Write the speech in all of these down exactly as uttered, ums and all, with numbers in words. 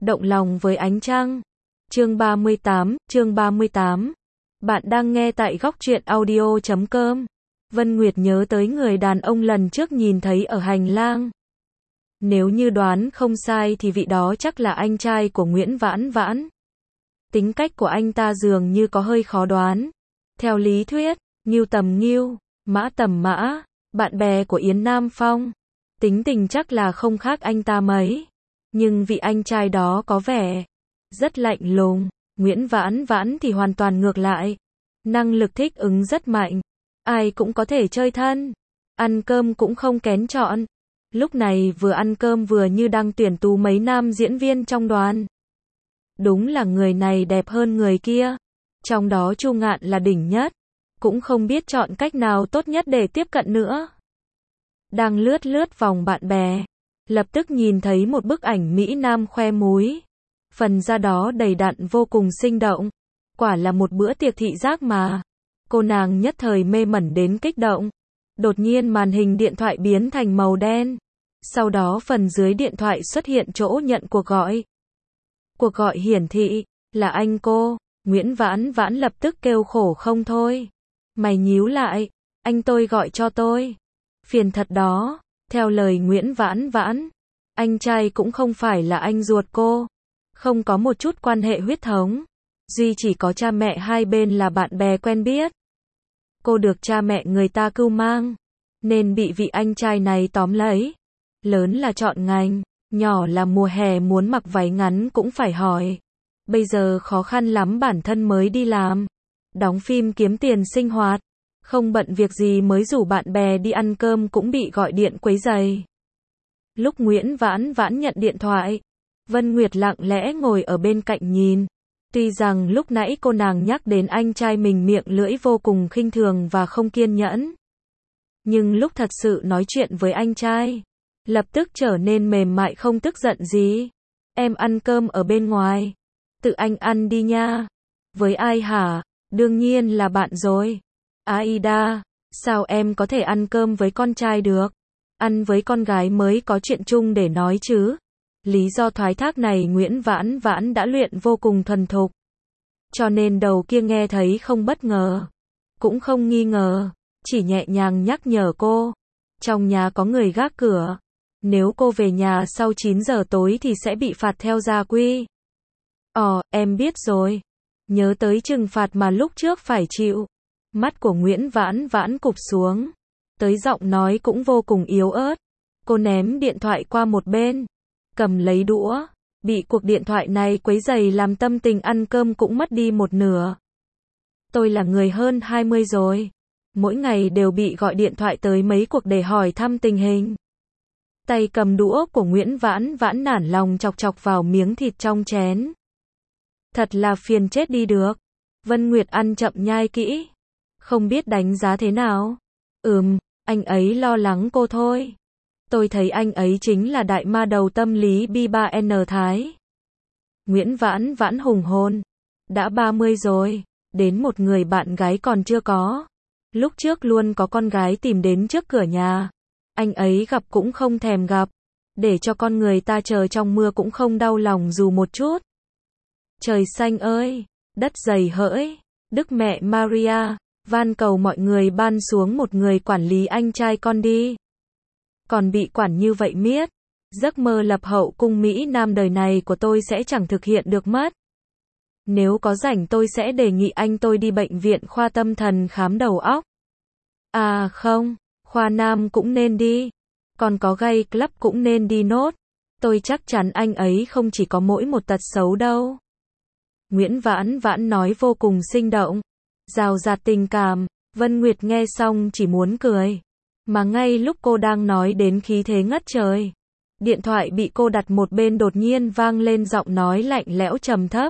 động lòng với ánh trăng. Chương ba mươi tám, chương ba mươi tám. Bạn đang nghe tại góc truyện audio chấm com. Vân Nguyệt nhớ tới người đàn ông lần trước nhìn thấy ở hành lang. Nếu như đoán không sai thì vị đó chắc là anh trai của Nguyễn Vãn Vãn. Tính cách của anh ta dường như có hơi khó đoán. Theo lý thuyết, Ngưu tầm Ngưu, Mã tầm Mã, bạn bè của Yến Nam Phong. Tính tình chắc là không khác anh ta mấy. Nhưng vị anh trai đó có vẻ rất lạnh lùng. Nguyễn Vãn Vãn thì hoàn toàn ngược lại. Năng lực thích ứng rất mạnh. Ai cũng có thể chơi thân. Ăn cơm cũng không kén chọn. Lúc này vừa ăn cơm vừa như đang tuyển tú mấy nam diễn viên trong đoàn. Đúng là người này đẹp hơn người kia. Trong đó Chu Ngạn là đỉnh nhất. Cũng không biết chọn cách nào tốt nhất để tiếp cận nữa. Đang lướt lướt vòng bạn bè. Lập tức nhìn thấy một bức ảnh Mỹ Nam khoe múi. Phần da đó đầy đặn vô cùng sinh động. Quả là một bữa tiệc thị giác mà. Cô nàng nhất thời mê mẩn đến kích động. Đột nhiên màn hình điện thoại biến thành màu đen. Sau đó phần dưới điện thoại xuất hiện chỗ nhận cuộc gọi. Cuộc gọi hiển thị là anh cô. Nguyễn Vãn Vãn lập tức kêu khổ không thôi. Mày nhíu lại, anh tôi gọi cho tôi. Phiền thật đó. Theo lời Nguyễn Vãn Vãn, anh trai cũng không phải là anh ruột cô. Không có một chút quan hệ huyết thống. Duy chỉ có cha mẹ hai bên là bạn bè quen biết. Cô được cha mẹ người ta cưu mang, nên bị vị anh trai này tóm lấy. Lớn là chọn ngành, nhỏ là mùa hè muốn mặc váy ngắn cũng phải hỏi. Bây giờ khó khăn lắm bản thân mới đi làm. Đóng phim kiếm tiền sinh hoạt. Không bận việc gì mới rủ bạn bè đi ăn cơm cũng bị gọi điện quấy rầy. Lúc Nguyễn Vãn Vãn nhận điện thoại, Vân Nguyệt lặng lẽ ngồi ở bên cạnh nhìn. Tuy rằng lúc nãy cô nàng nhắc đến anh trai mình miệng lưỡi vô cùng khinh thường và không kiên nhẫn. Nhưng lúc thật sự nói chuyện với anh trai, lập tức trở nên mềm mại không tức giận gì. Em ăn cơm ở bên ngoài. Tự anh ăn đi nha. Với ai hả? Đương nhiên là bạn rồi. Aida, sao em có thể ăn cơm với con trai được? Ăn với con gái mới có chuyện chung để nói chứ. Lý do thoái thác này Nguyễn Vãn Vãn đã luyện vô cùng thuần thục. Cho nên đầu kia nghe thấy không bất ngờ. Cũng không nghi ngờ. Chỉ nhẹ nhàng nhắc nhở cô. Trong nhà có người gác cửa. Nếu cô về nhà sau chín giờ tối thì sẽ bị phạt theo gia quy. Ồ, em biết rồi. Nhớ tới trừng phạt mà lúc trước phải chịu. Mắt của Nguyễn Vãn Vãn cụp xuống. Tới giọng nói cũng vô cùng yếu ớt. Cô ném điện thoại qua một bên. Cầm lấy đũa. Bị cuộc điện thoại này quấy rầy làm tâm tình ăn cơm cũng mất đi một nửa. Tôi là người hơn hai mươi rồi. Mỗi ngày đều bị gọi điện thoại tới mấy cuộc để hỏi thăm tình hình. Tay cầm đũa của Nguyễn Vãn Vãn nản lòng chọc chọc vào miếng thịt trong chén. Thật là phiền chết đi được. Vân Nguyệt ăn chậm nhai kỹ. Không biết đánh giá thế nào. Ừm, anh ấy lo lắng cô thôi. Tôi thấy anh ấy chính là đại ma đầu tâm lý B ba N Thái. Nguyễn Vãn Vãn hùng hồn. Đã ba mươi rồi. Đến một người bạn gái còn chưa có. Lúc trước luôn có con gái tìm đến trước cửa nhà. Anh ấy gặp cũng không thèm gặp. Để cho con người ta chờ trong mưa cũng không đau lòng dù một chút. Trời xanh ơi, đất dày hỡi, Đức Mẹ Maria, van cầu mọi người ban xuống một người quản lý anh trai con đi. Còn bị quản như vậy miết, giấc mơ lập hậu cung Mỹ Nam đời này của tôi sẽ chẳng thực hiện được mất. Nếu có rảnh tôi sẽ đề nghị anh tôi đi bệnh viện khoa tâm thần khám đầu óc. À không, khoa nam cũng nên đi. Còn có gay club cũng nên đi nốt. Tôi chắc chắn anh ấy không chỉ có mỗi một tật xấu đâu. Nguyễn Vãn Vãn nói vô cùng sinh động. Rào rạt tình cảm. Vân Nguyệt nghe xong chỉ muốn cười. Mà ngay lúc cô đang nói đến khí thế ngất trời. Điện thoại bị cô đặt một bên đột nhiên vang lên giọng nói lạnh lẽo trầm thấp.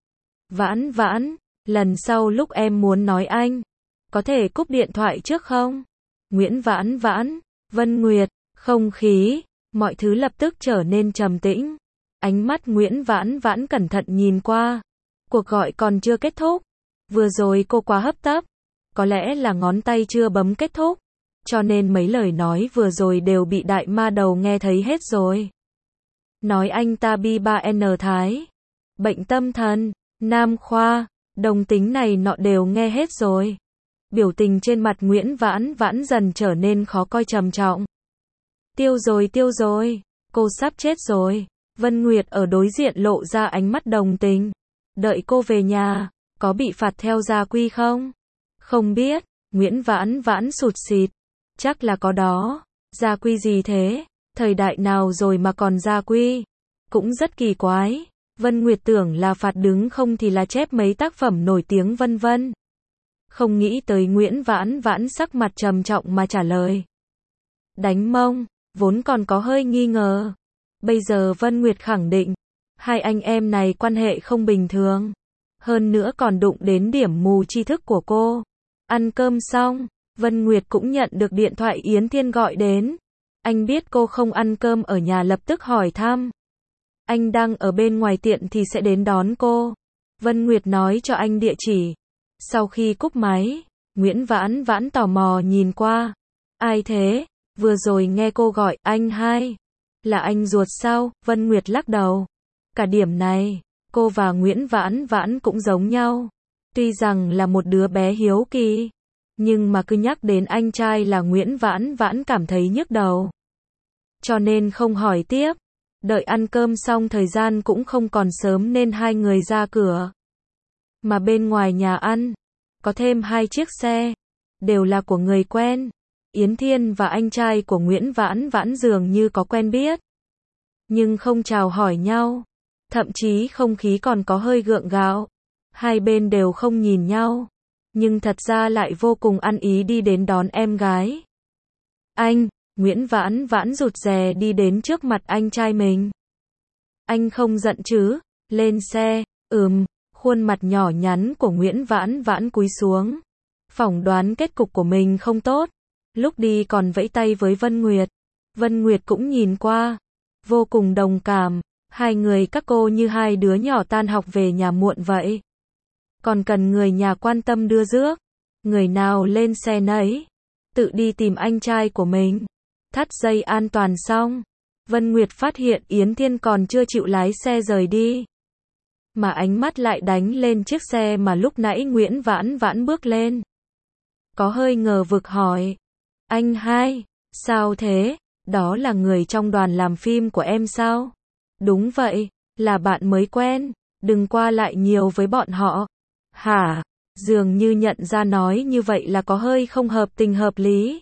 Vãn Vãn, lần sau lúc em muốn nói anh, có thể cúp điện thoại trước không? Nguyễn Vãn Vãn, Vân Nguyệt, không khí, mọi thứ lập tức trở nên trầm tĩnh. Ánh mắt Nguyễn Vãn Vãn cẩn thận nhìn qua. Cuộc gọi còn chưa kết thúc. Vừa rồi cô quá hấp tấp. Có lẽ là ngón tay chưa bấm kết thúc. Cho nên mấy lời nói vừa rồi đều bị đại ma đầu nghe thấy hết rồi. nói anh ta bi ba en Thái, bệnh tâm thần, nam khoa, đồng tính này nọ đều nghe hết rồi. Biểu tình trên mặt Nguyễn Vãn Vãn dần trở nên khó coi trầm trọng. Tiêu rồi tiêu rồi, cô sắp chết rồi. Vân Nguyệt ở đối diện lộ ra ánh mắt đồng tình. Đợi cô về nhà, có bị phạt theo gia quy không? Không biết, Nguyễn Vãn Vãn sụt sịt. Chắc là có đó. Gia quy gì thế? Thời đại nào rồi mà còn gia quy? Cũng rất kỳ quái. Vân Nguyệt tưởng là phạt đứng không thì là chép mấy tác phẩm nổi tiếng vân vân. Không nghĩ tới Nguyễn Vãn Vãn sắc mặt trầm trọng mà trả lời. Đánh mông, vốn còn có hơi nghi ngờ. Bây giờ Vân Nguyệt khẳng định, hai anh em này quan hệ không bình thường. Hơn nữa còn đụng đến điểm mù tri thức của cô. Ăn cơm xong, Vân Nguyệt cũng nhận được điện thoại Yến Thiên gọi đến. Anh biết cô không ăn cơm ở nhà lập tức hỏi thăm. Anh đang ở bên ngoài tiện thì sẽ đến đón cô. Vân Nguyệt nói cho anh địa chỉ. Sau khi cúp máy, Nguyễn Vãn Vãn tò mò nhìn qua. Ai thế? Vừa rồi nghe cô gọi anh hai. Là anh ruột sao? Vân Nguyệt lắc đầu. Cả điểm này, cô và Nguyễn Vãn Vãn cũng giống nhau. Tuy rằng là một đứa bé hiếu kỳ, nhưng mà cứ nhắc đến anh trai là Nguyễn Vãn Vãn cảm thấy nhức đầu. Cho nên không hỏi tiếp. Đợi ăn cơm xong thời gian cũng không còn sớm nên hai người ra cửa. Mà bên ngoài nhà ăn, có thêm hai chiếc xe, đều là của người quen. Yến Thiên và anh trai của Nguyễn Vãn Vãn dường như có quen biết, nhưng không chào hỏi nhau. Thậm chí không khí còn có hơi gượng gạo. Hai bên đều không nhìn nhau, nhưng thật ra lại vô cùng ăn ý đi đến đón em gái. Anh, Nguyễn Vãn Vãn rụt rè đi đến trước mặt anh trai mình. Anh không giận chứ? Lên xe. Ừm. Khuôn mặt nhỏ nhắn của Nguyễn Vãn Vãn cúi xuống. Phỏng đoán kết cục của mình không tốt. Lúc đi còn vẫy tay với Vân Nguyệt. Vân Nguyệt cũng nhìn qua. Vô cùng đồng cảm. Hai người các cô như hai đứa nhỏ tan học về nhà muộn vậy. Còn cần người nhà quan tâm đưa rước. Người nào lên xe nấy. Tự đi tìm anh trai của mình. Thắt dây an toàn xong. Vân Nguyệt phát hiện Yến Thiên còn chưa chịu lái xe rời đi. Mà ánh mắt lại đánh lên chiếc xe mà lúc nãy Nguyễn Vãn Vãn bước lên. Có hơi ngờ vực hỏi. Anh hai, sao thế? Đó là người trong đoàn làm phim của em sao? Đúng vậy, là bạn mới quen, đừng qua lại nhiều với bọn họ. Hả? Dường như nhận ra nói như vậy là có hơi không hợp tình hợp lý.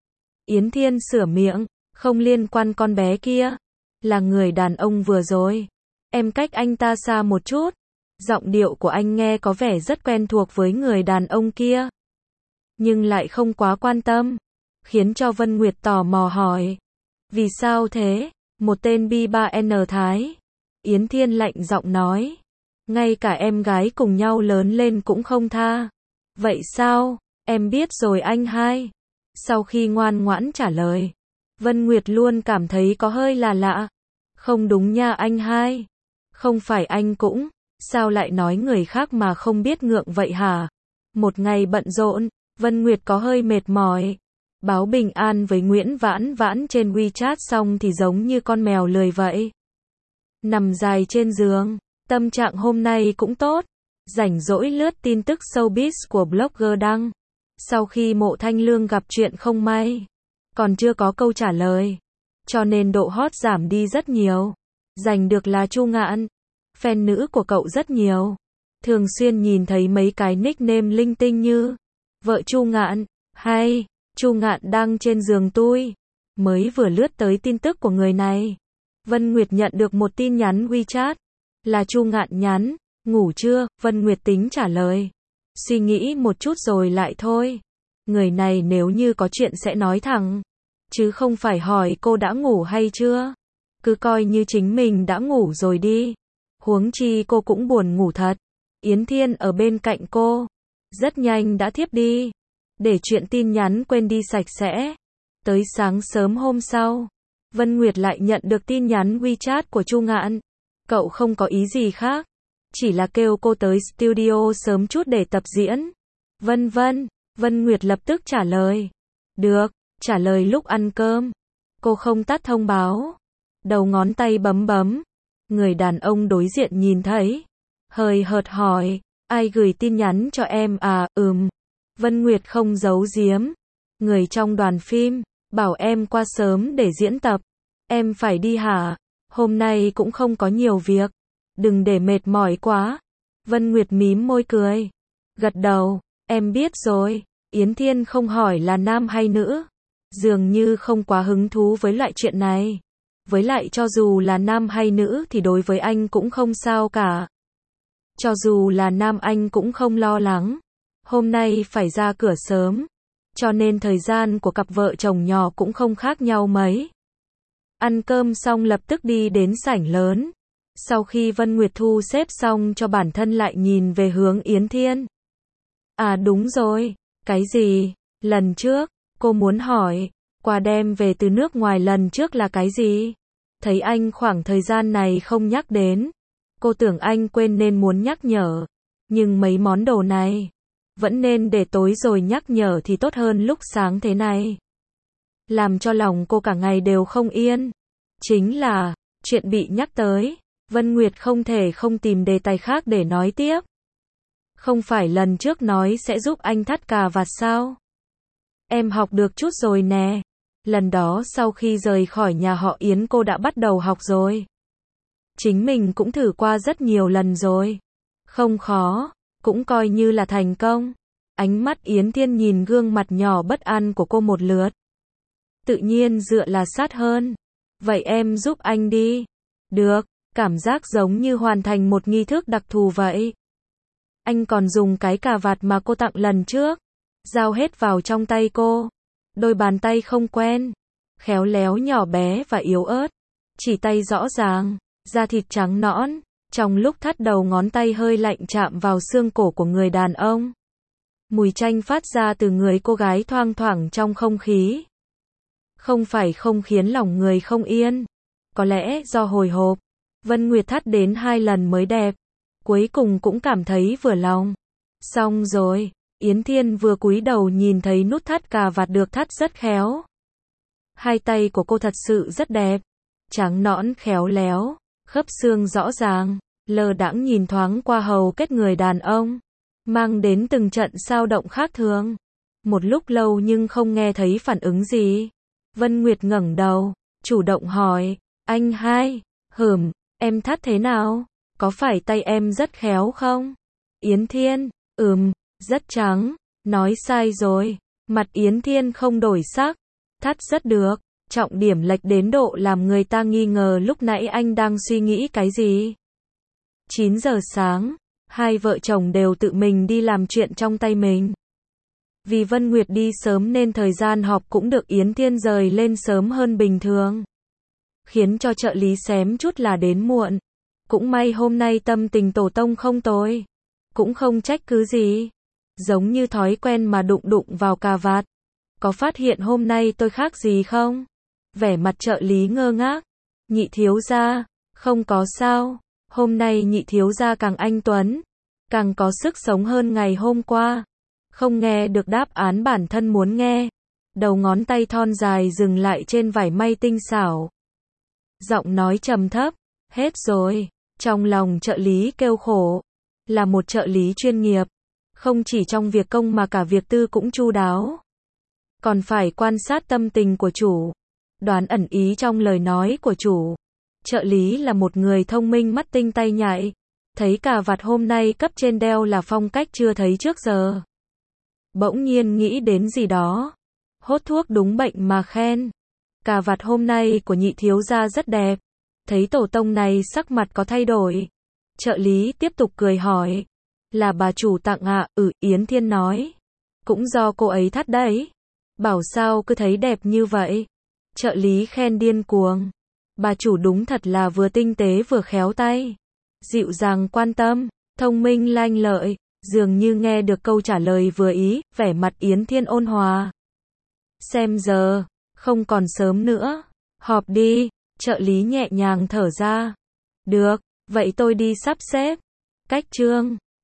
Yến Thiên sửa miệng, không liên quan con bé kia. Là người đàn ông vừa rồi. Em cách anh ta xa một chút. Giọng điệu của anh nghe có vẻ rất quen thuộc với người đàn ông kia. Nhưng lại không quá quan tâm. Khiến cho Vân Nguyệt tò mò hỏi. Vì sao thế? Một tên bi ba en Thái. Yến Thiên lạnh giọng nói. Ngay cả em gái cùng nhau lớn lên cũng không tha. Vậy sao? Em biết rồi anh hai. Sau khi ngoan ngoãn trả lời, Vân Nguyệt luôn cảm thấy có hơi là lạ. Không đúng nha anh hai. Không phải anh cũng, sao lại nói người khác mà không biết ngượng vậy hả? Một ngày bận rộn, Vân Nguyệt có hơi mệt mỏi. Báo bình an với Nguyễn Vãn Vãn trên WeChat xong thì giống như con mèo lười vậy. Nằm dài trên giường, tâm trạng hôm nay cũng tốt. Rảnh rỗi lướt tin tức showbiz của blogger đăng. Sau khi Mộ Thanh Lương gặp chuyện không may, còn chưa có câu trả lời, cho nên độ hot giảm đi rất nhiều. Giành được là Chu Ngạn. Fan nữ của cậu rất nhiều. Thường xuyên nhìn thấy mấy cái nickname linh tinh như vợ Chu Ngạn, hay Chu Ngạn đang trên giường tôi. Mới vừa lướt tới tin tức của người này, Vân Nguyệt nhận được một tin nhắn WeChat. Là Chu Ngạn nhắn, ngủ chưa? Vân Nguyệt tính trả lời. Suy nghĩ một chút rồi lại thôi. Người này nếu như có chuyện sẽ nói thẳng, chứ không phải hỏi cô đã ngủ hay chưa. Cứ coi như chính mình đã ngủ rồi đi. Huống chi cô cũng buồn ngủ thật. Yến Thiên ở bên cạnh cô, rất nhanh đã thiếp đi. Để chuyện tin nhắn quên đi sạch sẽ. Tới sáng sớm hôm sau, Vân Nguyệt lại nhận được tin nhắn WeChat của Chu Ngạn. Cậu không có ý gì khác, chỉ là kêu cô tới studio sớm chút để tập diễn. Vân vân, Vân Nguyệt lập tức trả lời. Được, trả lời lúc ăn cơm. Cô không tắt thông báo. đầu ngón tay bấm bấm. Người đàn ông đối diện nhìn thấy, hơi hợt hỏi, ai gửi tin nhắn cho em à, ừm. Vân Nguyệt không giấu giếm, người trong đoàn phim, bảo em qua sớm để diễn tập. Em phải đi hả? Hôm nay cũng không có nhiều việc, đừng để mệt mỏi quá. Vân Nguyệt mím môi cười, gật đầu, em biết rồi. Yến Thiên không hỏi là nam hay nữ, dường như không quá hứng thú với loại chuyện này. Với lại cho dù là nam hay nữ thì đối với anh cũng không sao cả. Cho dù là nam anh cũng không lo lắng. Hôm nay phải ra cửa sớm, cho nên thời gian của cặp vợ chồng nhỏ cũng không khác nhau mấy. Ăn cơm xong lập tức đi đến sảnh lớn. Sau khi Vân Nguyệt thu xếp xong cho bản thân lại nhìn về hướng Yến Thiên. À đúng rồi, cái gì? Lần trước, cô muốn hỏi, quà đem về từ nước ngoài lần trước là cái gì? Thấy anh khoảng thời gian này không nhắc đến, cô tưởng anh quên nên muốn nhắc nhở. Nhưng mấy món đồ này, vẫn nên để tối rồi nhắc nhở thì tốt hơn lúc sáng thế này. Làm cho lòng cô cả ngày đều không yên. Chính là, chuyện bị nhắc tới, Vân Nguyệt không thể không tìm đề tài khác để nói tiếp. Không phải lần trước nói sẽ giúp anh thắt cà vạt sao? Em học được chút rồi nè. Lần đó sau khi rời khỏi nhà họ Yến cô đã bắt đầu học rồi. Chính mình cũng thử qua rất nhiều lần rồi. Không khó, cũng coi như là thành công. Ánh mắt Yến Thiên nhìn gương mặt nhỏ bất an của cô một lượt. Tự nhiên dựa là sát hơn. Vậy em giúp anh đi. Được, cảm giác giống như hoàn thành một nghi thức đặc thù vậy. Anh còn dùng cái cà vạt mà cô tặng lần trước. Giao hết vào trong tay cô. Đôi bàn tay không quen. Khéo léo nhỏ bé và yếu ớt. Chỉ tay rõ ràng. Da thịt trắng nõn. Trong lúc thắt đầu ngón tay hơi lạnh chạm vào xương cổ của người đàn ông. Mùi chanh phát ra từ người cô gái thoang thoảng trong không khí. Không phải không khiến lòng người không yên. Có lẽ do hồi hộp. Vân Nguyệt thắt đến hai lần mới đẹp. Cuối cùng cũng cảm thấy vừa lòng. Xong rồi, Yến Thiên vừa cúi đầu nhìn thấy nút thắt cà vạt được thắt rất khéo. Hai tay của cô thật sự rất đẹp. Trắng nõn khéo léo, khớp xương rõ ràng, lơ đãng nhìn thoáng qua hầu kết người đàn ông. Mang đến từng trận sao động khác thường. Một lúc lâu nhưng không nghe thấy phản ứng gì. Vân Nguyệt ngẩng đầu, chủ động hỏi, anh hai, hửm, em thắt thế nào? Có phải tay em rất khéo không? Yến Thiên, ừm, rất trắng, nói sai rồi. Mặt Yến Thiên không đổi sắc, thắt rất được, trọng điểm lệch đến độ làm người ta nghi ngờ lúc nãy anh đang suy nghĩ cái gì. chín giờ sáng, hai vợ chồng đều tự mình đi làm chuyện trong tay mình. Vì Vân Nguyệt đi sớm nên thời gian họp cũng được Yến Thiên rời lên sớm hơn bình thường. Khiến cho trợ lý xém chút là đến muộn. Cũng may hôm nay tâm tình tổ tông không tồi. Cũng không trách cứ gì. Giống như thói quen mà đụng đụng vào cà vạt. Có phát hiện hôm nay tôi khác gì không? Vẻ mặt trợ lý ngơ ngác. Nhị thiếu gia, không có sao. Hôm nay nhị thiếu gia càng anh tuấn. Càng có sức sống hơn ngày hôm qua. Không nghe được đáp án bản thân muốn nghe. Đầu ngón tay thon dài dừng lại trên vải may tinh xảo. Giọng nói trầm thấp. Hết rồi. Trong lòng trợ lý kêu khổ. Là một trợ lý chuyên nghiệp. Không chỉ trong việc công mà cả việc tư cũng chu đáo. Còn phải quan sát tâm tình của chủ. Đoán ẩn ý trong lời nói của chủ. Trợ lý là một người thông minh mắt tinh tay nhạy. Thấy cà vạt hôm nay cấp trên đeo là phong cách chưa thấy trước giờ. Bỗng nhiên nghĩ đến gì đó. Hốt thuốc đúng bệnh mà khen. Cà vạt hôm nay của nhị thiếu gia rất đẹp. Thấy tổ tông này sắc mặt có thay đổi. Trợ lý tiếp tục cười hỏi. Là bà chủ tặng ạ, à? Ừ, Yến Thiên nói. Cũng do cô ấy thắt đấy. Bảo sao cứ thấy đẹp như vậy. Trợ lý khen điên cuồng. Bà chủ đúng thật là vừa tinh tế vừa khéo tay. Dịu dàng quan tâm, thông minh lanh lợi. Dường như nghe được câu trả lời vừa ý, vẻ mặt Yến Thiên ôn hòa. Xem giờ, không còn sớm nữa. Họp đi, trợ lý nhẹ nhàng thở ra. Được, vậy tôi đi sắp xếp. Cách chương.